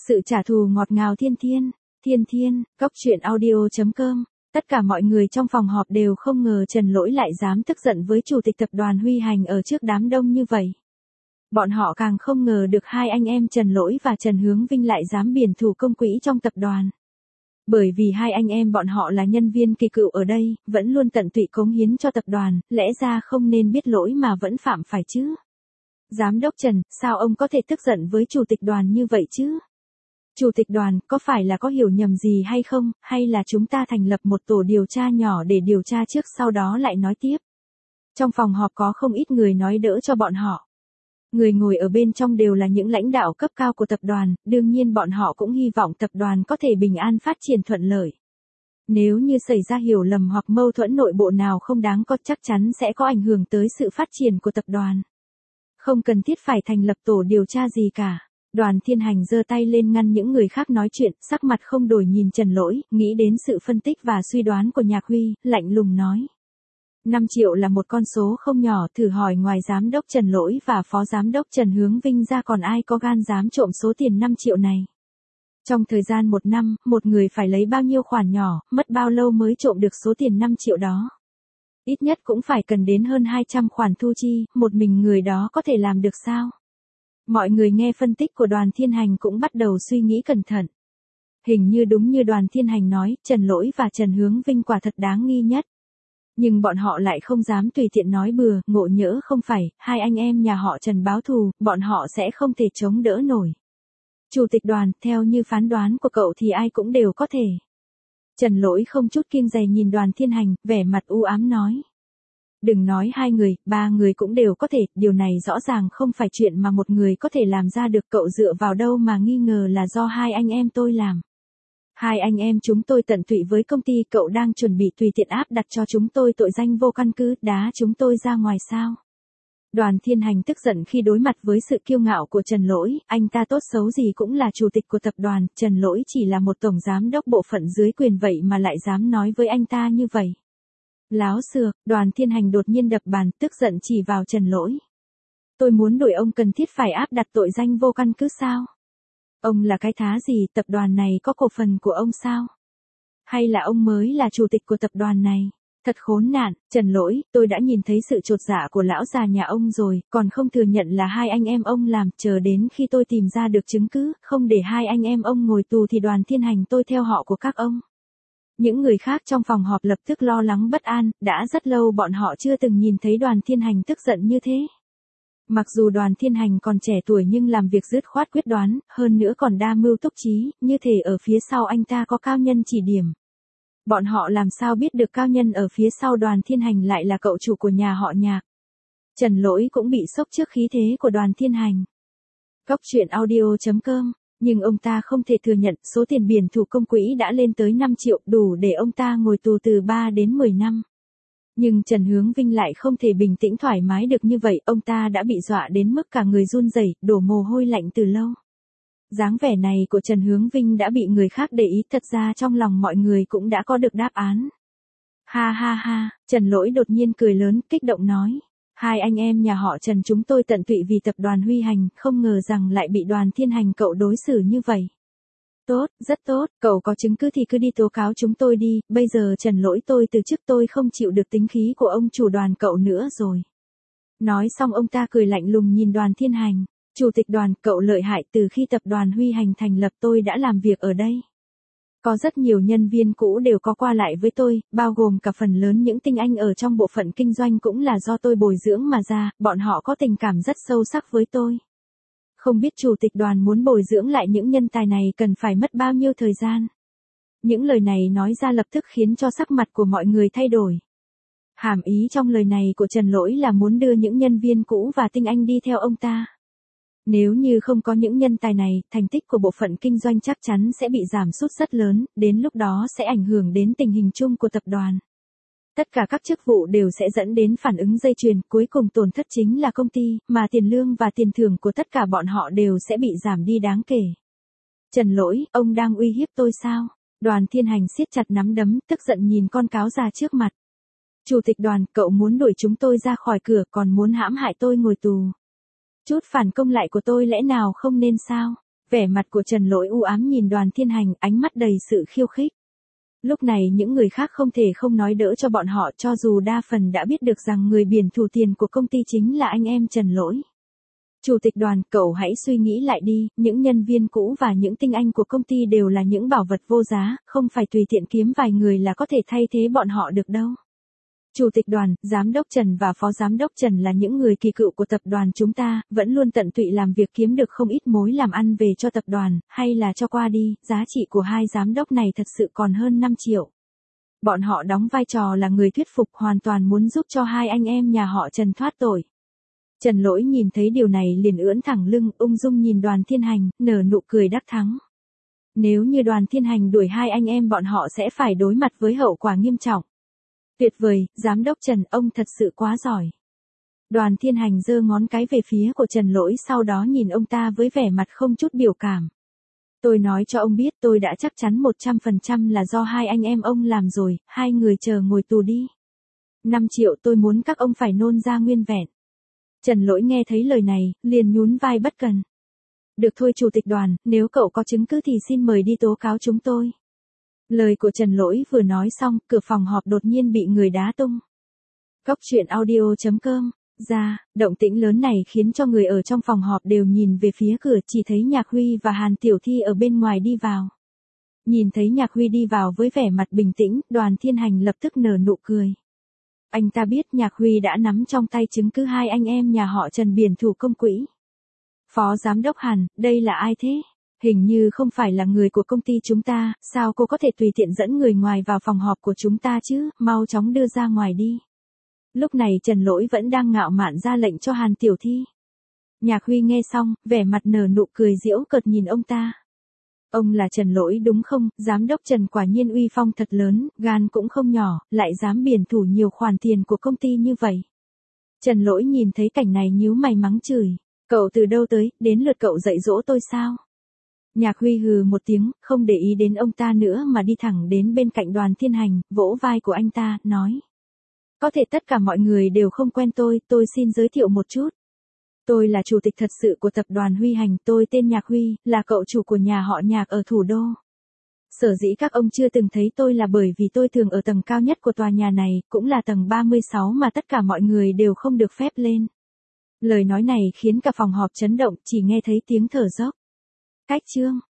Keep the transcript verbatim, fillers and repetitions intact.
Sự trả thù ngọt ngào thiên thiên, thiên thiên, cốc truyện audio chấm com. Tất cả mọi người trong phòng họp đều không ngờ Trần Lỗi lại dám tức giận với chủ tịch tập đoàn Huy Hành ở trước đám đông như vậy. Bọn họ càng không ngờ được hai anh em Trần Lỗi và Trần Hướng Vinh lại dám biển thủ công quỹ trong tập đoàn. Bởi vì hai anh em bọn họ là nhân viên kỳ cựu ở đây, vẫn luôn tận tụy cống hiến cho tập đoàn, lẽ ra không nên biết lỗi mà vẫn phạm phải chứ. Giám đốc Trần, sao ông có thể tức giận với chủ tịch đoàn như vậy chứ? Chủ tịch đoàn, có phải là có hiểu nhầm gì hay không, hay là chúng ta thành lập một tổ điều tra nhỏ để điều tra trước sau đó lại nói tiếp? Trong phòng họp có không ít người nói đỡ cho bọn họ. Người ngồi ở bên trong đều là những lãnh đạo cấp cao của tập đoàn, đương nhiên bọn họ cũng hy vọng tập đoàn có thể bình an phát triển thuận lợi. Nếu như xảy ra hiểu lầm hoặc mâu thuẫn nội bộ nào không đáng có chắc chắn sẽ có ảnh hưởng tới sự phát triển của tập đoàn. Không cần thiết phải thành lập tổ điều tra gì cả. Đoàn Thiên Hành giơ tay lên ngăn những người khác nói chuyện, sắc mặt không đổi nhìn Trần Lỗi, nghĩ đến sự phân tích và suy đoán của Nhạc Huy, lạnh lùng nói. năm triệu là một con số không nhỏ, thử hỏi ngoài giám đốc Trần Lỗi và phó giám đốc Trần Hướng Vinh ra còn ai có gan dám trộm số tiền năm triệu này. Trong thời gian một năm, một người phải lấy bao nhiêu khoản nhỏ, mất bao lâu mới trộm được số tiền năm triệu đó. Ít nhất cũng phải cần đến hơn hai trăm khoản thu chi, một mình người đó có thể làm được sao? Mọi người nghe phân tích của Đoàn Thiên Hành cũng bắt đầu suy nghĩ cẩn thận. Hình như đúng như Đoàn Thiên Hành nói, Trần Lỗi và Trần Hướng Vinh quả thật đáng nghi nhất. Nhưng bọn họ lại không dám tùy tiện nói bừa, ngộ nhỡ không phải, hai anh em nhà họ Trần báo thù, bọn họ sẽ không thể chống đỡ nổi. Chủ tịch đoàn, theo như phán đoán của cậu thì ai cũng đều có thể. Trần Lỗi không chút kiêng dè nhìn Đoàn Thiên Hành, vẻ mặt u ám nói. Đừng nói hai người, ba người cũng đều có thể, điều này rõ ràng không phải chuyện mà một người có thể làm ra được, cậu dựa vào đâu mà nghi ngờ là do hai anh em tôi làm. Hai anh em chúng tôi tận tụy với công ty, cậu đang chuẩn bị tùy tiện áp đặt cho chúng tôi tội danh vô căn cứ, đá chúng tôi ra ngoài sao? Đoàn Thiên Hành tức giận khi đối mặt với sự kiêu ngạo của Trần Lỗi, anh ta tốt xấu gì cũng là chủ tịch của tập đoàn, Trần Lỗi chỉ là một tổng giám đốc bộ phận dưới quyền vậy mà lại dám nói với anh ta như vậy. Láo xược, Đoàn Thiên Hành đột nhiên đập bàn, tức giận chỉ vào Trần Lỗi. Tôi muốn đuổi ông cần thiết phải áp đặt tội danh vô căn cứ sao? Ông là cái thá gì, tập đoàn này có cổ phần của ông sao? Hay là ông mới là chủ tịch của tập đoàn này? Thật khốn nạn, Trần Lỗi, tôi đã nhìn thấy sự chột dạ của lão già nhà ông rồi, còn không thừa nhận là hai anh em ông làm, chờ đến khi tôi tìm ra được chứng cứ, không để hai anh em ông ngồi tù thì Đoàn Thiên Hành tôi theo họ của các ông. Những người khác trong phòng họp lập tức lo lắng bất an, đã rất lâu bọn họ chưa từng nhìn thấy Đoàn Thiên Hành tức giận như thế. Mặc dù Đoàn Thiên Hành còn trẻ tuổi nhưng làm việc dứt khoát quyết đoán, hơn nữa còn đa mưu túc trí, như thể ở phía sau anh ta có cao nhân chỉ điểm. Bọn họ làm sao biết được cao nhân ở phía sau Đoàn Thiên Hành lại là cậu chủ của nhà họ Nhạc. Trần Lỗi cũng bị sốc trước khí thế của Đoàn Thiên Hành. Cốc truyện audio chấm com. Nhưng ông ta không thể thừa nhận số tiền biển thủ công quỹ đã lên tới năm triệu, đủ để ông ta ngồi tù từ ba đến mười năm. Nhưng Trần Hướng Vinh lại không thể bình tĩnh thoải mái được như vậy, ông ta đã bị dọa đến mức cả người run rẩy, đổ mồ hôi lạnh từ lâu. Dáng vẻ này của Trần Hướng Vinh đã bị người khác để ý, thật ra trong lòng mọi người cũng đã có được đáp án. Ha ha ha, Trần Lỗi đột nhiên cười lớn, kích động nói. Hai anh em nhà họ Trần chúng tôi tận tụy vì tập đoàn Huy Hành, không ngờ rằng lại bị Đoàn Thiên Hành cậu đối xử như vậy. Tốt, rất tốt, cậu có chứng cứ thì cứ đi tố cáo chúng tôi đi, bây giờ Trần Lỗi tôi từ chức, tôi không chịu được tính khí của ông chủ đoàn cậu nữa rồi. Nói xong ông ta cười lạnh lùng nhìn Đoàn Thiên Hành. Chủ tịch đoàn, cậu lợi hại, từ khi tập đoàn Huy Hành thành lập tôi đã làm việc ở đây. Có rất nhiều nhân viên cũ đều có qua lại với tôi, bao gồm cả phần lớn những tinh anh ở trong bộ phận kinh doanh cũng là do tôi bồi dưỡng mà ra, bọn họ có tình cảm rất sâu sắc với tôi. Không biết chủ tịch đoàn muốn bồi dưỡng lại những nhân tài này cần phải mất bao nhiêu thời gian. Những lời này nói ra lập tức khiến cho sắc mặt của mọi người thay đổi. Hàm ý trong lời này của Trần Lỗi là muốn đưa những nhân viên cũ và tinh anh đi theo ông ta. Nếu như không có những nhân tài này, thành tích của bộ phận kinh doanh chắc chắn sẽ bị giảm sút rất lớn, đến lúc đó sẽ ảnh hưởng đến tình hình chung của tập đoàn. Tất cả các chức vụ đều sẽ dẫn đến phản ứng dây chuyền, cuối cùng tổn thất chính là công ty, mà tiền lương và tiền thưởng của tất cả bọn họ đều sẽ bị giảm đi đáng kể. Trần Lỗi, ông đang uy hiếp tôi sao? Đoàn Thiên Hành siết chặt nắm đấm, tức giận nhìn con cáo già trước mặt. Chủ tịch đoàn, cậu muốn đuổi chúng tôi ra khỏi cửa, còn muốn hãm hại tôi ngồi tù. Chút phản công lại của tôi lẽ nào không nên sao? Vẻ mặt của Trần Lỗi u ám nhìn Đoàn Thiên Hành, ánh mắt đầy sự khiêu khích. Lúc này những người khác không thể không nói đỡ cho bọn họ, cho dù đa phần đã biết được rằng người biển thủ tiền của công ty chính là anh em Trần Lỗi. Chủ tịch Đoàn, cậu hãy suy nghĩ lại đi, những nhân viên cũ và những tinh anh của công ty đều là những bảo vật vô giá, không phải tùy tiện kiếm vài người là có thể thay thế bọn họ được đâu. Chủ tịch Đoàn, Giám đốc Trần và Phó Giám đốc Trần là những người kỳ cựu của tập đoàn chúng ta, vẫn luôn tận tụy làm việc kiếm được không ít mối làm ăn về cho tập đoàn, hay là cho qua đi, giá trị của hai giám đốc này thật sự còn hơn năm triệu. Bọn họ đóng vai trò là người thuyết phục, hoàn toàn muốn giúp cho hai anh em nhà họ Trần thoát tội. Trần Lỗi nhìn thấy điều này liền ưỡn thẳng lưng, ung dung nhìn Đoàn Thiên Hành, nở nụ cười đắc thắng. Nếu như Đoàn Thiên Hành đuổi hai anh em bọn họ sẽ phải đối mặt với hậu quả nghiêm trọng. Tuyệt vời, Giám đốc Trần, ông thật sự quá giỏi. Đoàn Thiên Hành giơ ngón cái về phía của Trần Lỗi, sau đó nhìn ông ta với vẻ mặt không chút biểu cảm. Tôi nói cho ông biết, tôi đã chắc chắn một trăm phần trăm là do hai anh em ông làm rồi, hai người chờ ngồi tù đi. năm triệu tôi muốn các ông phải nôn ra nguyên vẹn. Trần Lỗi nghe thấy lời này, liền nhún vai bất cần. Được thôi Chủ tịch Đoàn, nếu cậu có chứng cứ thì xin mời đi tố cáo chúng tôi. Lời của Trần Lỗi vừa nói xong, cửa phòng họp đột nhiên bị người đá tung. Cốc truyện audio chấm com. Ra, động tĩnh lớn này khiến cho người ở trong phòng họp đều nhìn về phía cửa, chỉ thấy Nhạc Huy và Hàn Tiểu Thi ở bên ngoài đi vào. Nhìn thấy Nhạc Huy đi vào với vẻ mặt bình tĩnh, Đoàn Thiên Hành lập tức nở nụ cười. Anh ta biết Nhạc Huy đã nắm trong tay chứng cứ hai anh em nhà họ Trần biển thủ công quỹ. Phó Giám đốc Hàn, đây là ai thế? Hình như không phải là người của công ty chúng ta, sao cô có thể tùy tiện dẫn người ngoài vào phòng họp của chúng ta chứ, mau chóng đưa ra ngoài đi. Lúc này Trần Lỗi vẫn đang ngạo mạn ra lệnh cho Hàn Tiểu Thi. Nhạc Huy nghe xong, vẻ mặt nở nụ cười giễu cợt nhìn ông ta. Ông là Trần Lỗi đúng không? Giám đốc Trần quả nhiên uy phong thật lớn, gan cũng không nhỏ, lại dám biển thủ nhiều khoản tiền của công ty như vậy. Trần Lỗi nhìn thấy cảnh này nhíu mày mắng chửi. Cậu từ đâu tới, đến lượt cậu dạy dỗ tôi sao? Nhạc Huy hừ một tiếng, không để ý đến ông ta nữa mà đi thẳng đến bên cạnh Đoàn Thiên Hành, vỗ vai của anh ta, nói. Có thể tất cả mọi người đều không quen tôi, tôi xin giới thiệu một chút. Tôi là chủ tịch thật sự của tập đoàn Huy Hành, tôi tên Nhạc Huy, là cậu chủ của nhà họ Nhạc ở thủ đô. Sở dĩ các ông chưa từng thấy tôi là bởi vì tôi thường ở tầng cao nhất của tòa nhà này, cũng là tầng ba mươi sáu mà tất cả mọi người đều không được phép lên. Lời nói này khiến cả phòng họp chấn động, chỉ nghe thấy tiếng thở dốc. Cách chương.